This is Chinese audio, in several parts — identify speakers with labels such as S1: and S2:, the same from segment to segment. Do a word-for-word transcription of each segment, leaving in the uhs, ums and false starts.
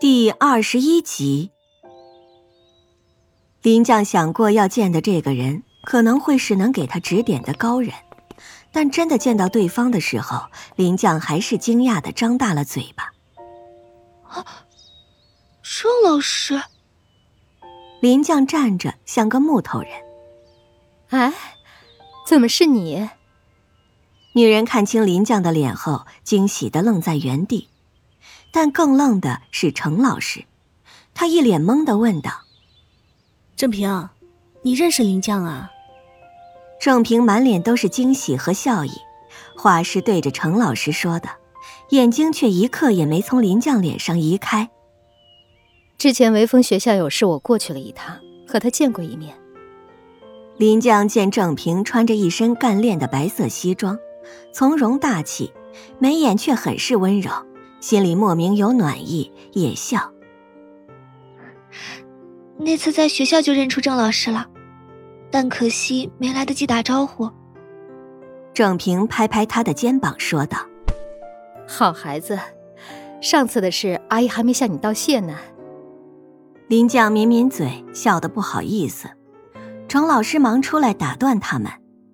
S1: 第二十一集。林将想过要见的这个人可能会是能给他指点的高人，但真的见到对方的时候，林将还是惊讶地张大了嘴巴。
S2: 啊，郑老师。
S1: 林将站着像个木头人。
S3: 哎，怎么是你？
S1: 女人看清林将的脸后，惊喜地愣在原地。但更愣的是程老师，他一脸懵地问道：
S4: 郑平，你认识林将啊？
S1: 郑平满脸都是惊喜和笑意，话是对着程老师说的，眼睛却一刻也没从林将脸上移开。
S3: 之前微风学校有事，我过去了一趟，和他见过一面。
S1: 林将见郑平穿着一身干练的白色西装，从容大气，眉眼却很是温柔，心里莫名有暖意，也笑。
S2: 那次在学校就认出郑老师了，但可惜没来得及打招呼。
S1: 郑平拍拍他的肩膀说道：
S3: 好孩子，上次的事阿姨还没向你道谢呢。
S1: 林将抿抿嘴，笑得不好意思。程老师忙出来打断他们：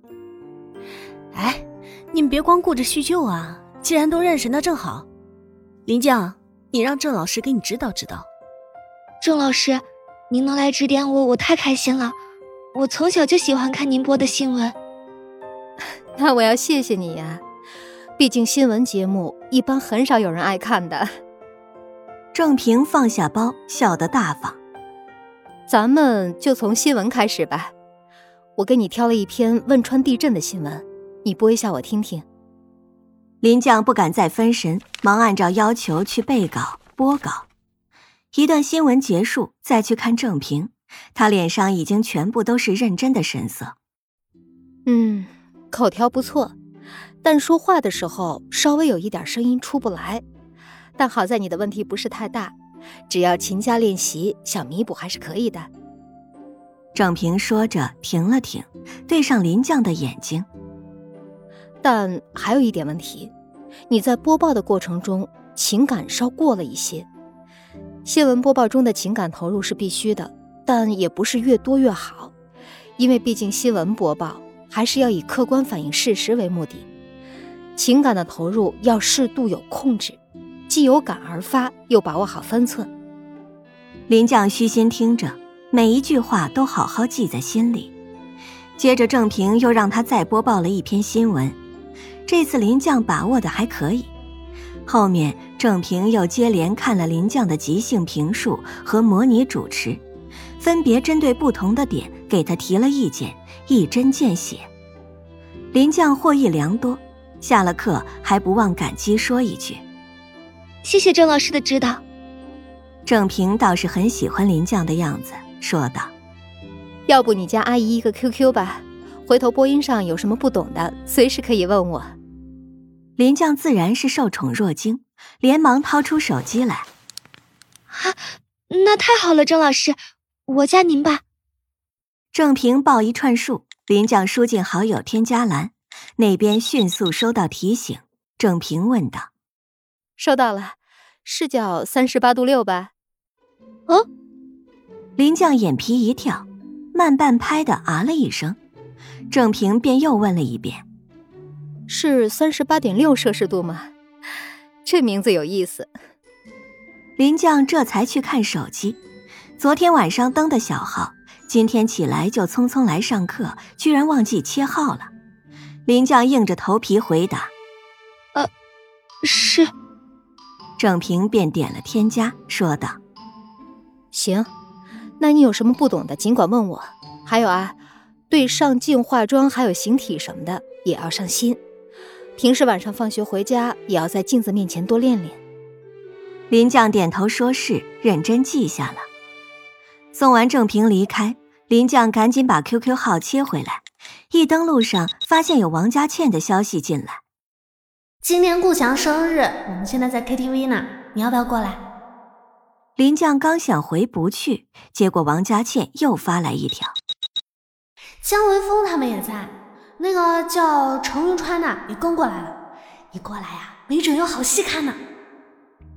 S4: 哎，你们别光顾着叙旧啊，既然都认识那正好。林将，你让郑老师给你指导指导。
S2: 郑老师，您能来指点我，我太开心了。我从小就喜欢看您播的新闻。
S3: 那我要谢谢你呀，毕竟新闻节目一般很少有人爱看的。
S1: 郑平放下包，笑得大方。
S3: 咱们就从新闻开始吧，我给你挑了一篇汶川地震的新闻，你播一下我听听。
S1: 林将不敢再分神，忙按照要求去背稿播稿。一段新闻结束，再去看郑平，他脸上已经全部都是认真的神色。
S3: 嗯，口条不错，但说话的时候稍微有一点声音出不来，但好在你的问题不是太大，只要勤加练习，想弥补还是可以的。
S1: 郑平说着停了停，对上林将的眼睛。
S3: 但还有一点问题，你在播报的过程中情感稍过了一些。新闻播报中的情感投入是必须的，但也不是越多越好，因为毕竟新闻播报还是要以客观反映事实为目的，情感的投入要适度有控制，既有感而发，又把握好分寸。
S1: 林将虚心听着，每一句话都好好记在心里。接着郑平又让他再播报了一篇新闻，这次林将把握的还可以。后面郑平又接连看了林将的即兴评述和模拟主持，分别针对不同的点给他提了意见，一针见血。林将获益良多，下了课还不忘感激说一句：
S2: 谢谢郑老师的指导。
S1: 郑平倒是很喜欢林将的样子，说道：
S3: 要不你加阿姨一个 Q Q 吧，回头播音上有什么不懂的随时可以问我。
S1: 林将自然是受宠若惊，连忙掏出手机来。
S2: 啊，那太好了，郑老师，我加您吧。
S1: 郑平报一串数，林将输进好友添加栏，那边迅速收到提醒。郑平问道：
S3: 收到了，是叫三十八度六吧？
S2: 哦，
S1: 林将眼皮一跳，慢半拍的啊了一声。郑平便又问了一遍：
S3: 是 三十八点六 摄氏度吗？这名字有意思。
S1: 林将这才去看手机，昨天晚上登的小号，今天起来就匆匆来上课，居然忘记切号了。林将硬着头皮回答：
S2: 呃，是。
S1: 郑平便点了添加，说道：
S3: 行，那你有什么不懂的尽管问我，还有啊，对上镜化妆还有形体什么的也要上心，平时晚上放学回家也要在镜子面前多练练。
S1: 林将点头说是，认真记下了。送完郑平离开，林将赶紧把 Q Q 号切回来，一登录上发现有王佳倩的消息进来。
S5: 今天顾强生日，我们现在在 K T V 呢，你要不要过来？
S1: 林将刚想回不去，结果王佳倩又发来一条：
S5: 姜维峰他们也在，那个叫程云川的也跟过来了，你过来呀、啊，没准有好戏看呢。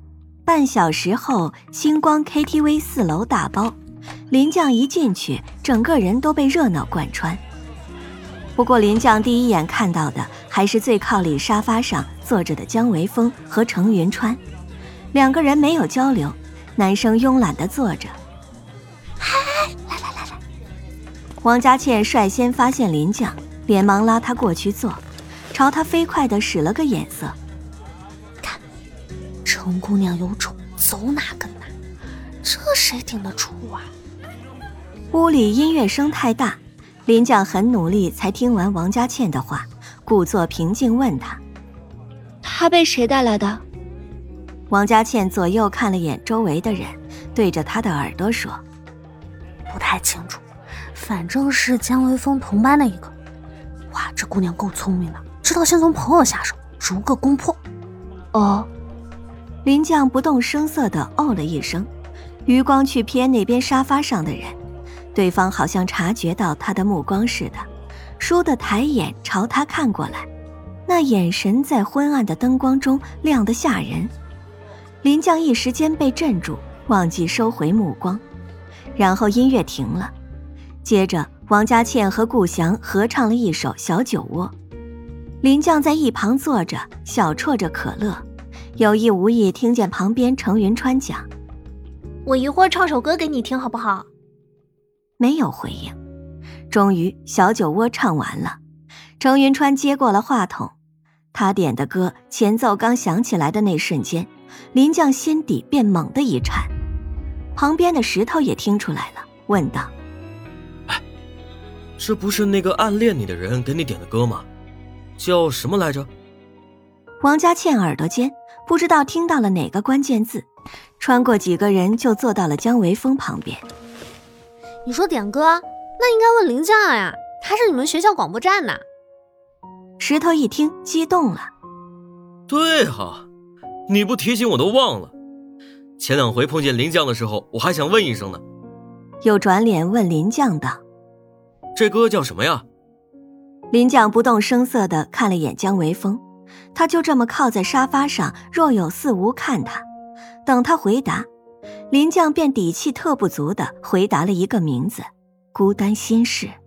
S1: 半小时后，星光 K T V 四楼大包，林将一进去，整个人都被热闹贯穿。不过林将第一眼看到的还是最靠里沙发上坐着的姜维峰和程云川，两个人没有交流，男生慵懒地坐着。
S5: 嗨，来来来来！
S1: 王佳倩率先发现林将，连忙拉他过去坐，朝他飞快地使了个眼色。
S5: 看，程姑娘有种，走哪跟哪，这谁顶得住啊？
S1: 屋里音乐声太大，林将很努力才听完王佳倩的话，故作平静问他：
S2: 他被谁带来的？
S1: 王佳倩左右看了眼周围的人，对着他的耳朵说：
S5: 不太清楚，反正是姜维峰同班的一个。哇，这姑娘够聪明的，知道先从朋友下手，逐个攻破。
S2: 哦，
S1: 林将不动声色地哦了一声，余光去瞥那边沙发上的人，对方好像察觉到他的目光似的，倏地抬眼朝他看过来，那眼神在昏暗的灯光中亮得吓人。林将一时间被镇住，忘记收回目光，然后音乐停了，接着王佳倩和顾翔合唱了一首《小酒窝》。林将在一旁坐着，小啜着可乐，有意无意听见旁边程云川讲：
S5: 我一会儿唱首歌给你听好不好？
S1: 没有回应。终于小酒窝唱完了，程云川接过了话筒，他点的歌前奏刚响起来的那瞬间，林将心底便猛地一颤。旁边的石头也听出来了，问道：
S6: 哎，这不是那个暗恋你的人给你点的歌吗？叫什么来着？
S1: 王佳倩耳朵尖，不知道听到了哪个关键字，穿过几个人就坐到了姜维峰旁边。
S5: 你说点歌，那应该问林将呀，他是你们学校广播站的。
S1: 石头一听激动了：
S6: 对哈，你不提醒我都忘了，前两回碰见林将的时候我还想问一声呢。
S1: 又转脸问林将道：
S6: 这歌叫什么呀？
S1: 林将不动声色地看了眼姜维峰，他就这么靠在沙发上若有似无看他，等他回答，林将便底气特不足地回答了一个名字：孤单心事。